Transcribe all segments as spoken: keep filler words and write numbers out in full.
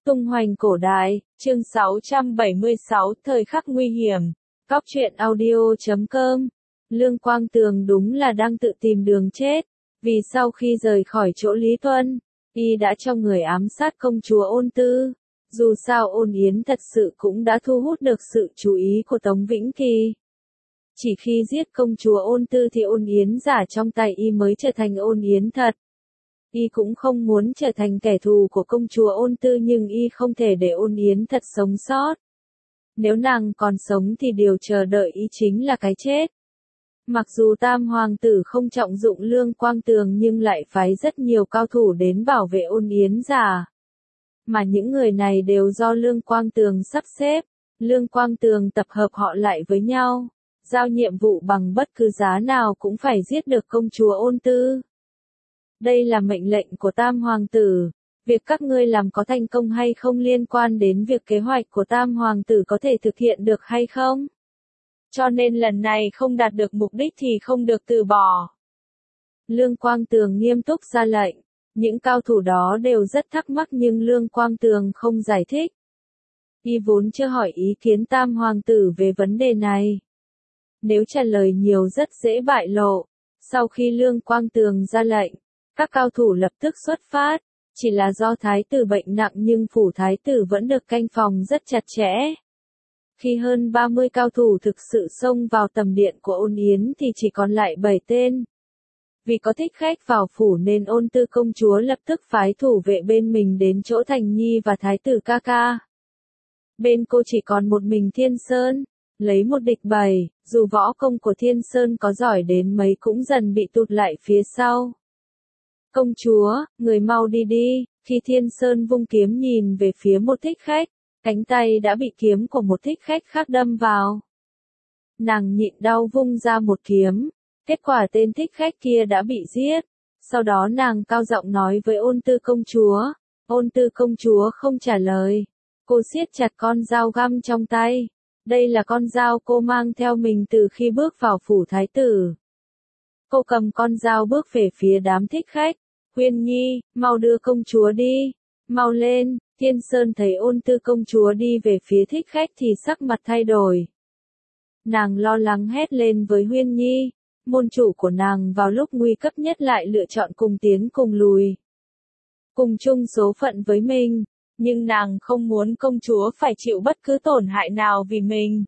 Tung hoành cổ đại, chương sáu trăm bảy mươi sáu, thời khắc nguy hiểm. Cóc truyện audio chấm com. Lương Quang Tường đúng là đang tự tìm đường chết, vì sau khi rời khỏi chỗ Lý Tuân, y đã cho người ám sát công chúa Ôn Tư. Dù sao Ôn Yến thật sự cũng đã thu hút được sự chú ý của Tống Vĩnh Kỳ. Chỉ khi giết công chúa Ôn Tư thì Ôn Yến giả trong tay y mới trở thành Ôn Yến thật. Y cũng không muốn trở thành kẻ thù của công chúa Ôn Tư, nhưng y không thể để Ôn Yến thật sống sót. Nếu nàng còn sống thì điều chờ đợi y chính là cái chết. Mặc dù Tam Hoàng tử không trọng dụng Lương Quang Tường nhưng lại phái rất nhiều cao thủ đến bảo vệ Ôn Yến giả. Mà những người này đều do Lương Quang Tường sắp xếp. Lương Quang Tường tập hợp họ lại với nhau, giao nhiệm vụ bằng bất cứ giá nào cũng phải giết được công chúa Ôn Tư. Đây là mệnh lệnh của Tam Hoàng tử. Việc các ngươi làm có thành công hay không liên quan đến việc kế hoạch của Tam Hoàng tử có thể thực hiện được hay không. Cho nên lần này không đạt được mục đích thì không được từ bỏ. Lương Quang Tường nghiêm túc ra lệnh. Những cao thủ đó đều rất thắc mắc nhưng Lương Quang Tường không giải thích. Y vốn chưa hỏi ý kiến Tam Hoàng tử về vấn đề này. Nếu trả lời nhiều rất dễ bại lộ. Sau khi Lương Quang Tường ra lệnh, các cao thủ lập tức xuất phát. Chỉ là do thái tử bệnh nặng nhưng phủ thái tử vẫn được canh phòng rất chặt chẽ. Khi hơn ba mươi cao thủ thực sự xông vào tầm điện của Ôn Yến thì chỉ còn lại bảy tên. Vì có thích khách vào phủ nên Ôn Tư công chúa lập tức phái thủ vệ bên mình đến chỗ Thành Nhi và thái tử ca ca. Bên cô chỉ còn một mình Thiên Sơn, lấy một địch bảy, dù võ công của Thiên Sơn có giỏi đến mấy cũng dần bị tụt lại phía sau. Công chúa, người mau đi đi. Khi Thiên Sơn vung kiếm nhìn về phía một thích khách, cánh tay đã bị kiếm của một thích khách khác đâm vào. Nàng nhịn đau vung ra một kiếm, kết quả tên thích khách kia đã bị giết. Sau đó nàng cao giọng nói với Ôn Tư công chúa. Ôn Tư công chúa không trả lời. Cô siết chặt con dao găm trong tay. Đây là con dao cô mang theo mình từ khi bước vào phủ thái tử. Cô cầm con dao bước về phía đám thích khách. Huyên Nhi, mau đưa công chúa đi. Mau lên. Thiên Sơn thấy Ôn Tư công chúa đi về phía thích khách thì sắc mặt thay đổi. Nàng lo lắng hét lên với Huyên Nhi. Môn chủ của nàng vào lúc nguy cấp nhất lại lựa chọn cùng tiến cùng lùi. Cùng chung số phận với mình. Nhưng nàng không muốn công chúa phải chịu bất cứ tổn hại nào vì mình.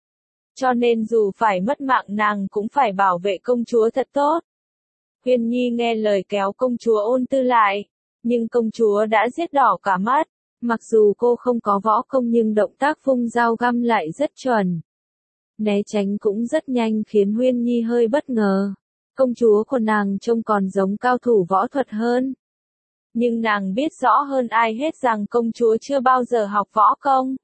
Cho nên dù phải mất mạng nàng cũng phải bảo vệ công chúa thật tốt. Huyên Nhi nghe lời kéo công chúa Ôn Tư lại. Nhưng công chúa đã giết đỏ cả mắt. Mặc dù cô không có võ công nhưng động tác vung dao găm lại rất chuẩn. Né tránh cũng rất nhanh khiến Huyên Nhi hơi bất ngờ. Công chúa của nàng trông còn giống cao thủ võ thuật hơn. Nhưng nàng biết rõ hơn ai hết rằng công chúa chưa bao giờ học võ công.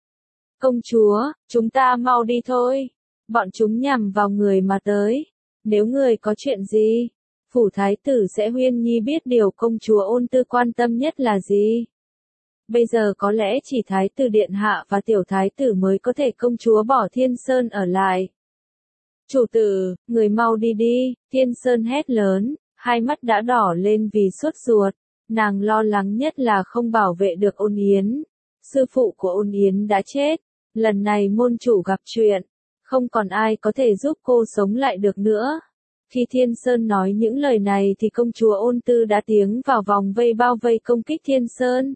Công chúa, chúng ta mau đi thôi. Bọn chúng nhằm vào người mà tới. Nếu người có chuyện gì, phủ thái tử sẽ. Huyên Nhi biết điều công chúa Ôn Tư quan tâm nhất là gì. Bây giờ có lẽ chỉ thái tử điện hạ và tiểu thái tử mới có thể. Công chúa bỏ Thiên Sơn ở lại. Chủ tử, người mau đi đi. Thiên Sơn hét lớn, hai mắt đã đỏ lên vì sốt ruột. Nàng lo lắng nhất là không bảo vệ được Ôn Yến. Sư phụ của Ôn Yến đã chết. Lần này môn chủ gặp chuyện, không còn ai có thể giúp cô sống lại được nữa. Khi Thiên Sơn nói những lời này thì công chúa Ôn Tư đã tiến vào vòng vây bao vây công kích Thiên Sơn.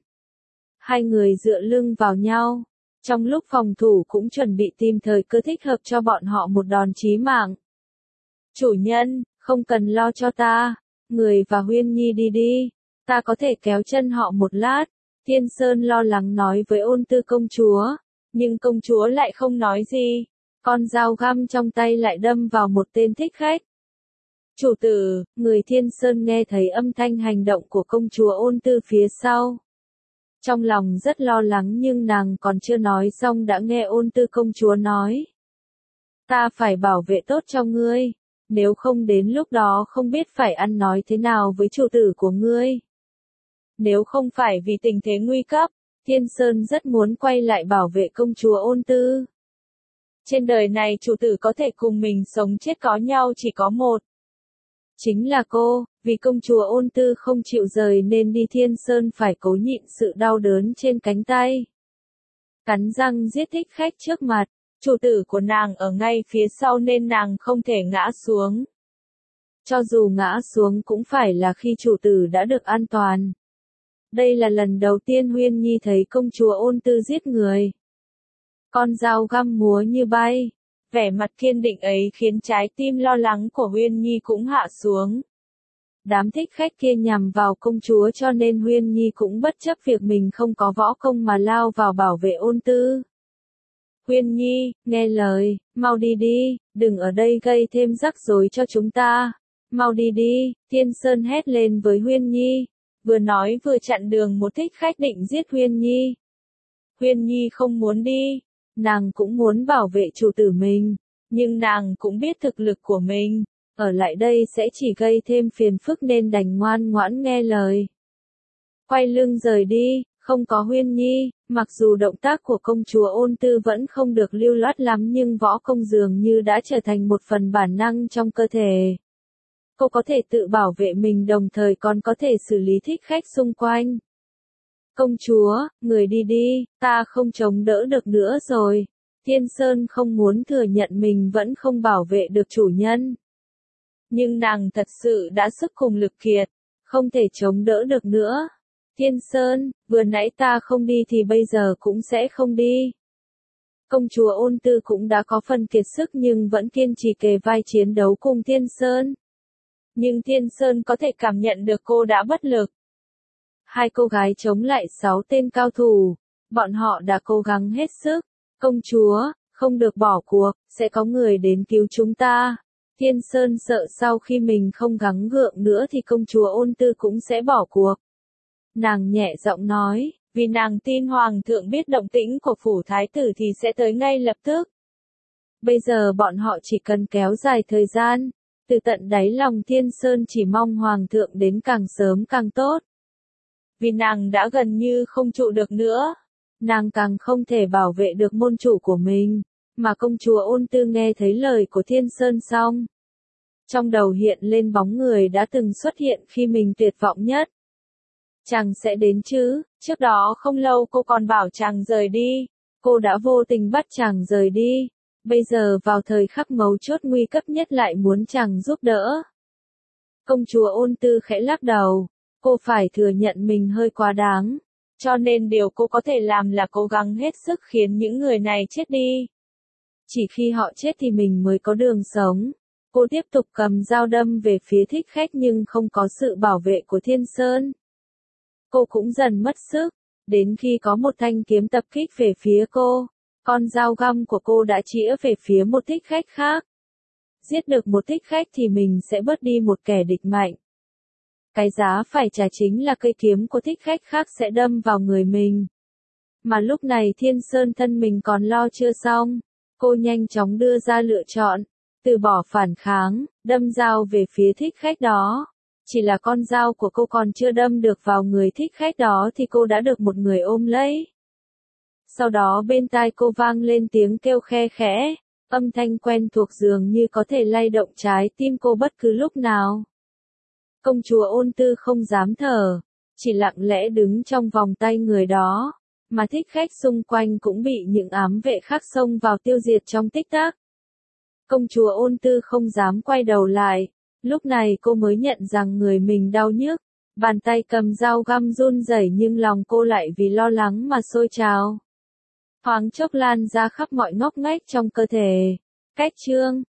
Hai người dựa lưng vào nhau. Trong lúc phòng thủ cũng chuẩn bị tìm thời cơ thích hợp cho bọn họ một đòn chí mạng. Chủ nhân, không cần lo cho ta. Người và Huyên Nhi đi đi. Ta có thể kéo chân họ một lát. Thiên Sơn lo lắng nói với Ôn Tư công chúa. Nhưng công chúa lại không nói gì. Con dao găm trong tay lại đâm vào một tên thích khách. Chủ tử, người Thiên Sơn nghe thấy âm thanh hành động của công chúa Ôn Tư phía sau. Trong lòng rất lo lắng nhưng nàng còn chưa nói xong đã nghe Ôn Tư công chúa nói. Ta phải bảo vệ tốt cho ngươi. Nếu không đến lúc đó không biết phải ăn nói thế nào với chủ tử của ngươi. Nếu không phải vì tình thế nguy cấp, Thiên Sơn rất muốn quay lại bảo vệ công chúa Ôn Tư. Trên đời này chủ tử có thể cùng mình sống chết có nhau chỉ có một. Chính là cô, Vì công chúa Ôn Tư không chịu rời nên Đi Thiên Sơn phải cố nhịn sự đau đớn trên cánh tay. Cắn răng giết thích khách trước mặt, chủ tử của nàng ở ngay phía sau nên nàng không thể ngã xuống. Cho dù ngã xuống cũng phải là khi chủ tử đã được an toàn. Đây là lần đầu tiên Huyên Nhi thấy công chúa Ôn Tư giết người. Con dao găm múa như bay, vẻ mặt kiên định ấy khiến trái tim lo lắng của Huyên Nhi cũng hạ xuống. Đám thích khách kia nhằm vào công chúa cho nên Huyên Nhi cũng bất chấp việc mình không có võ công mà lao vào bảo vệ Ôn Tư. Huyên Nhi, nghe lời, mau đi đi, đừng ở đây gây thêm rắc rối cho chúng ta. Mau đi đi, Thiên Sơn hét lên với Huyên Nhi, vừa nói vừa chặn đường một thích khách định giết Huyên Nhi. Huyên Nhi không muốn đi, nàng cũng muốn bảo vệ chủ tử mình, nhưng nàng cũng biết thực lực của mình, ở lại đây sẽ chỉ gây thêm phiền phức nên đành ngoan ngoãn nghe lời. Quay lưng rời đi, không có Huyên Nhi, mặc dù động tác của công chúa Ôn Tư vẫn không được lưu loát lắm nhưng võ công dường như đã trở thành một phần bản năng trong cơ thể. Cô có thể tự bảo vệ mình đồng thời còn có thể xử lý thích khách xung quanh. Công chúa, người đi đi, ta không chống đỡ được nữa rồi. Thiên Sơn không muốn thừa nhận mình vẫn không bảo vệ được chủ nhân. Nhưng nàng thật sự đã sức cùng lực kiệt, không thể chống đỡ được nữa. Thiên Sơn, vừa nãy ta không đi thì bây giờ cũng sẽ không đi. Công chúa Ôn Tư cũng đã có phần kiệt sức nhưng vẫn kiên trì kề vai chiến đấu cùng Thiên Sơn. Nhưng Thiên Sơn có thể cảm nhận được cô đã bất lực. Hai cô gái chống lại sáu tên cao thủ, bọn họ đã cố gắng hết sức. Công chúa, không được bỏ cuộc, sẽ có người đến cứu chúng ta. Thiên Sơn sợ sau khi mình không gắng gượng nữa thì công chúa Ôn Tư cũng sẽ bỏ cuộc. Nàng nhẹ giọng nói, vì nàng tin Hoàng thượng biết động tĩnh của phủ thái tử thì sẽ tới ngay lập tức. Bây giờ bọn họ chỉ cần kéo dài thời gian. Từ tận đáy lòng Thiên Sơn chỉ mong Hoàng thượng đến càng sớm càng tốt. Vì nàng đã gần như không trụ được nữa. Nàng càng không thể bảo vệ được môn chủ của mình. Mà công chúa Ôn Tư nghe thấy lời của Thiên Sơn xong. Trong đầu hiện lên bóng người đã từng xuất hiện khi mình tuyệt vọng nhất. Chàng sẽ đến chứ, trước đó không lâu cô còn bảo chàng rời đi. Cô đã vô tình bắt chàng rời đi. Bây giờ vào thời khắc mấu chốt nguy cấp nhất lại muốn chàng giúp đỡ. Công chúa Ôn Tư khẽ lắc đầu, cô phải thừa nhận mình hơi quá đáng, cho nên điều cô có thể làm là cố gắng hết sức khiến những người này chết đi. Chỉ khi họ chết thì mình mới có đường sống. Cô tiếp tục cầm dao đâm về phía thích khách nhưng không có sự bảo vệ của Thiên Sơn. Cô cũng dần mất sức, đến khi có một thanh kiếm tập kích về phía cô. Con dao găm của cô đã chĩa về phía một thích khách khác. Giết được một thích khách thì mình sẽ bớt đi một kẻ địch mạnh. Cái giá phải trả chính là cây kiếm của thích khách khác sẽ đâm vào người mình. Mà lúc này Thiên Sơn thân mình còn lo chưa xong. Cô nhanh chóng đưa ra lựa chọn. Từ bỏ phản kháng, đâm dao về phía thích khách đó. Chỉ là con dao của cô còn chưa đâm được vào người thích khách đó thì cô đã được một người ôm lấy. Sau đó bên tai cô vang lên tiếng kêu khe khẽ, âm thanh quen thuộc dường như có thể lay động trái tim cô bất cứ lúc nào. Công chúa Ôn Tư không dám thở, chỉ lặng lẽ đứng trong vòng tay người đó, mà thích khách xung quanh cũng bị những ám vệ khác xông vào tiêu diệt trong tích tắc. Công chúa Ôn Tư không dám quay đầu lại, lúc này cô mới nhận rằng người mình đau nhức, bàn tay cầm dao găm run rẩy nhưng lòng cô lại vì lo lắng mà sôi trào. Thoáng chốc lan ra khắp mọi ngóc ngách trong cơ thể. Cách chương